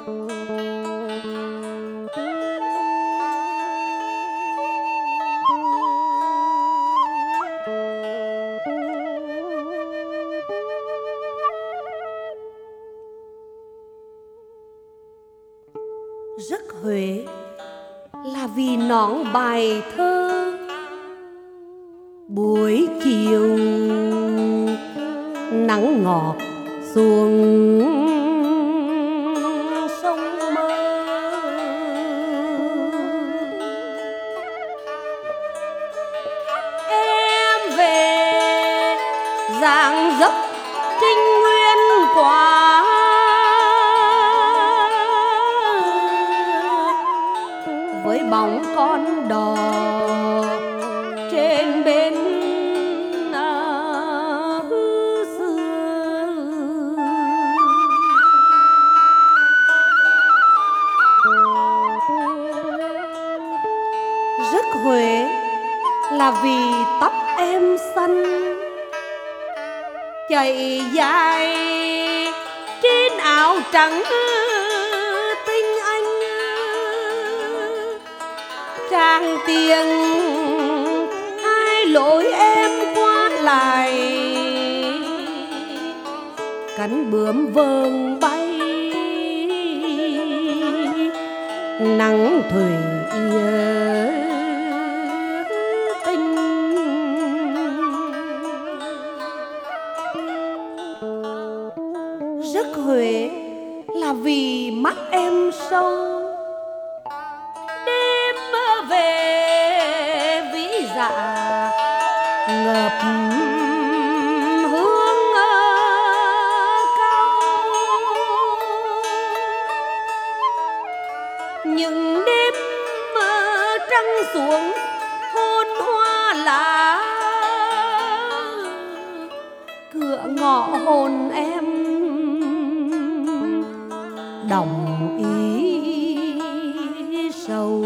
Rắc Huế là vì nón bài thơ buổi chiều nắng ngọt xuống sông Mơ. Em về dáng dấp trinh nguyên quá, với bóng con đò trên bên xưa. Rắc Huế là vì tóc em xanh chạy dài trên áo trắng tinh anh, trang tiền hai lối em qua lại, cánh bướm vờn bay nắng thủy tinh. Rắc Huế là vì mắt em sâu, đêm về vĩ dạ ngập hương cao. Những đêm trăng xuống hôn hoa lá, cửa ngõ hồn em đồng ý sâu.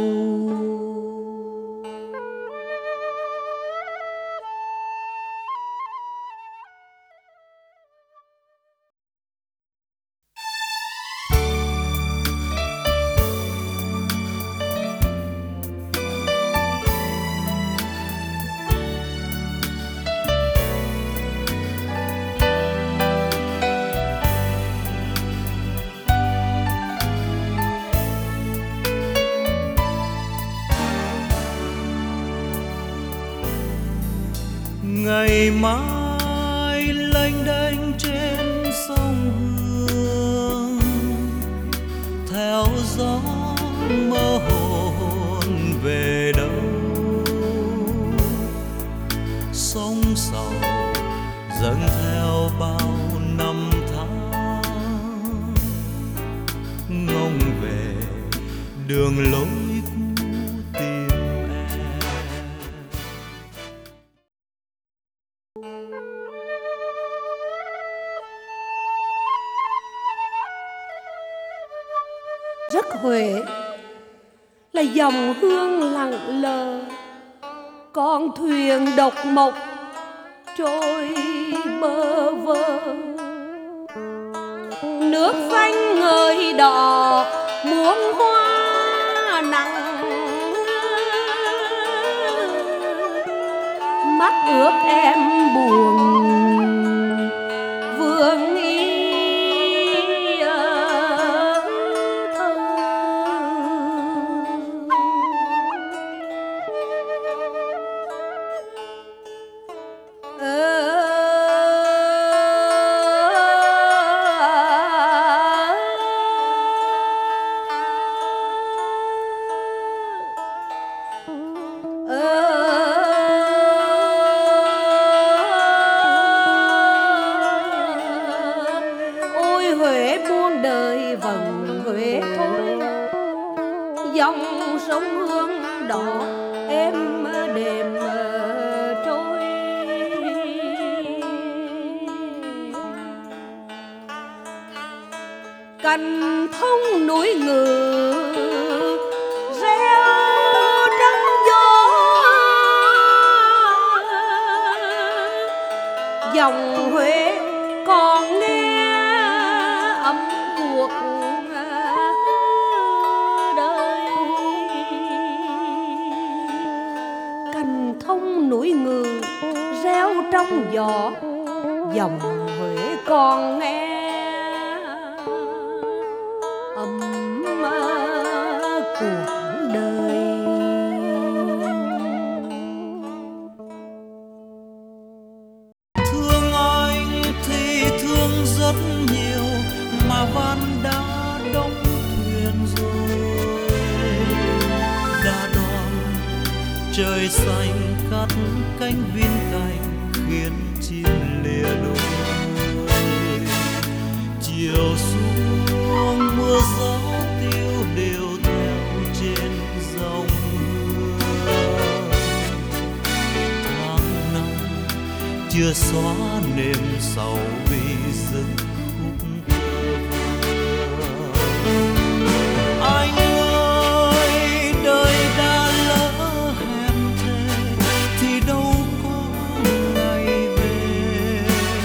Ngày mai lênh đênh trên sông Hương, theo gió mơ hồn về đâu. Sông sầu dâng theo bao năm tháng, ngông về đường lối Rắc Huế là dòng hương lặng lờ, con thuyền độc mộc trôi bơ vơ. Nước xanh ngời đỏ muôn hoa nặng, mắt ướt em buồn vương ý. Ôi Huế muôn đời vầng Huế thôi, dòng sông Hương đỏ em đềm trôi. Cành thông núi Ngự reo trong gió, dòng Huế còn nghe âm cuộc sóng gió dòng Huế còn nghe ấm cuộc đời. Thương anh thì thương rất nhiều mà van đã đóng thuyền rồi, đã đón trời xanh cắt cánh viên cành khiến chim lìa đôi. Chiều xuống mưa gió tiêu đều theo trên dòng mưa. Tháng năm chưa xóa nệm sầu vì dưng khúc thơ. Anh ơi đời đã lỡ hẹn thề thì đâu có ngày về.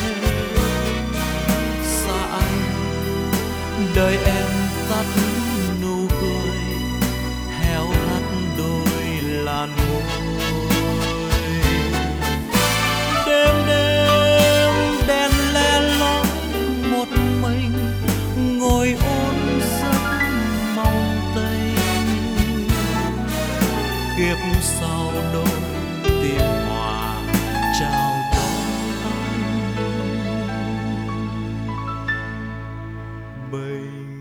Xa anh đời em tắt nụ cười, héo hắt đôi làn môi. Đêm đêm đèn le lói một mình ngồi ôn giấc mong tênh. Kiếp sau đôi tìm hòa chào đón anh. Bây